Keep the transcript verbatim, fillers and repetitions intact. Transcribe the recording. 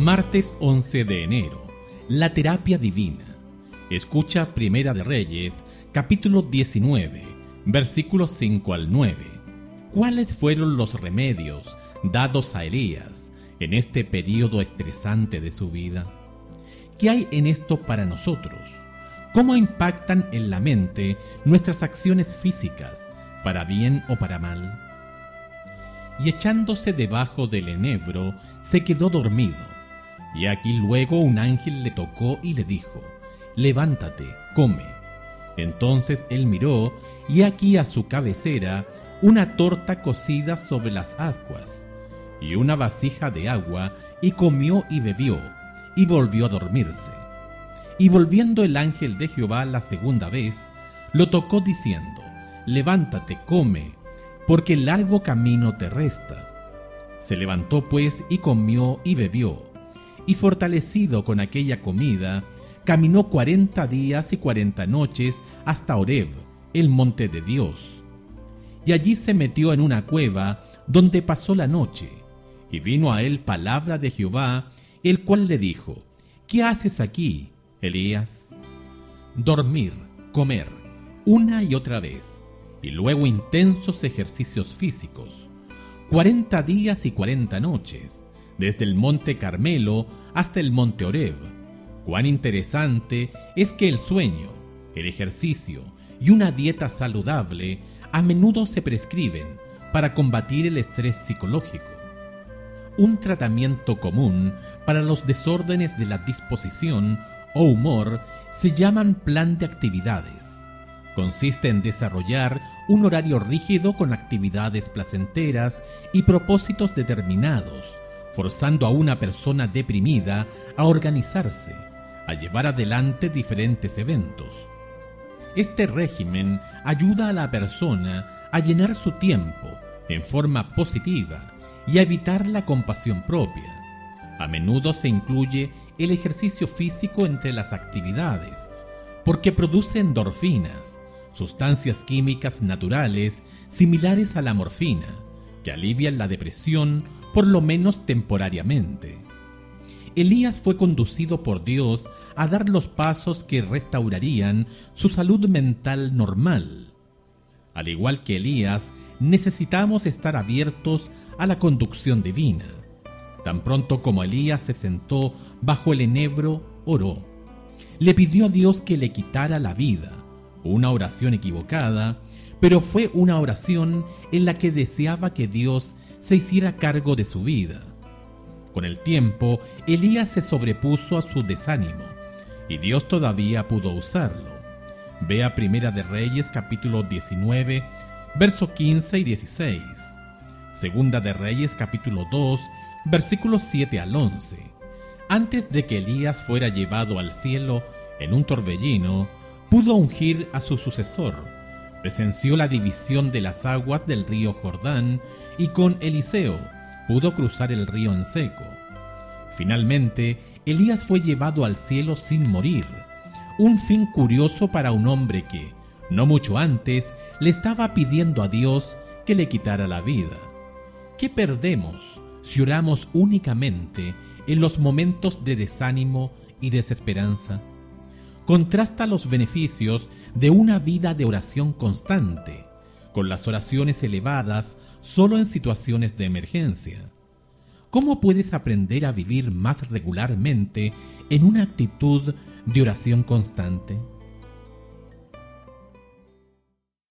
Martes once de enero. La terapia divina. Escucha Primera de Reyes, capítulo diecinueve, versículos cinco al nueve. ¿Cuáles fueron los remedios dados a Elías en este periodo estresante de su vida? ¿Qué hay en esto para nosotros? ¿Cómo impactan en la mente nuestras acciones físicas, para bien o para mal? Y echándose debajo del enebro, se quedó dormido. Y aquí luego un ángel le tocó y le dijo: levántate, come. Entonces él miró, y aquí a su cabecera una torta cocida sobre las ascuas, y una vasija de agua, y comió y bebió, y volvió a dormirse. Y volviendo el ángel de Jehová la segunda vez, lo tocó diciendo: levántate, come, porque largo camino te resta. Se levantó pues y comió y bebió, y fortalecido con aquella comida, caminó cuarenta días y cuarenta noches hasta Horeb, el monte de Dios. Y allí se metió en una cueva, donde pasó la noche. Y vino a él palabra de Jehová, el cual le dijo: ¿qué haces aquí, Elías? Dormir, comer, una y otra vez, y luego intensos ejercicios físicos, cuarenta días y cuarenta noches, desde el monte Carmelo hasta el monte Horeb. Cuán interesante es que el sueño, el ejercicio y una dieta saludable a menudo se prescriben para combatir el estrés psicológico. Un tratamiento común para los desórdenes de la disposición o humor se llaman plan de actividades. Consiste en desarrollar un horario rígido con actividades placenteras y propósitos determinados, forzando a una persona deprimida a organizarse, a llevar adelante diferentes eventos. Este régimen ayuda a la persona a llenar su tiempo en forma positiva y a evitar la compasión propia. A menudo se incluye el ejercicio físico entre las actividades, porque produce endorfinas, sustancias químicas naturales similares a la morfina, que alivian la depresión por lo menos temporariamente. Elías fue conducido por Dios a dar los pasos que restaurarían su salud mental normal. Al igual que Elías, necesitamos estar abiertos a la conducción divina. Tan pronto como Elías se sentó bajo el enebro, oró. Le pidió a Dios que le quitara la vida, una oración equivocada, pero fue una oración en la que deseaba que Dios se hiciera cargo de su vida. Con el tiempo, Elías se sobrepuso a su desánimo, y Dios todavía pudo usarlo. Vea Primera de Reyes capítulo diecinueve, versos quince y dieciséis. Segunda de Reyes capítulo dos, versículos siete al once. Antes de que Elías fuera llevado al cielo en un torbellino, pudo ungir a su sucesor. Presenció la división de las aguas del río Jordán, y con Eliseo pudo cruzar el río en seco. Finalmente, Elías fue llevado al cielo sin morir, un fin curioso para un hombre que, no mucho antes, le estaba pidiendo a Dios que le quitara la vida. ¿Qué perdemos si oramos únicamente en los momentos de desánimo y desesperanza? Contrasta los beneficios de una vida de oración constante con las oraciones elevadas solo en situaciones de emergencia. ¿Cómo puedes aprender a vivir más regularmente en una actitud de oración constante?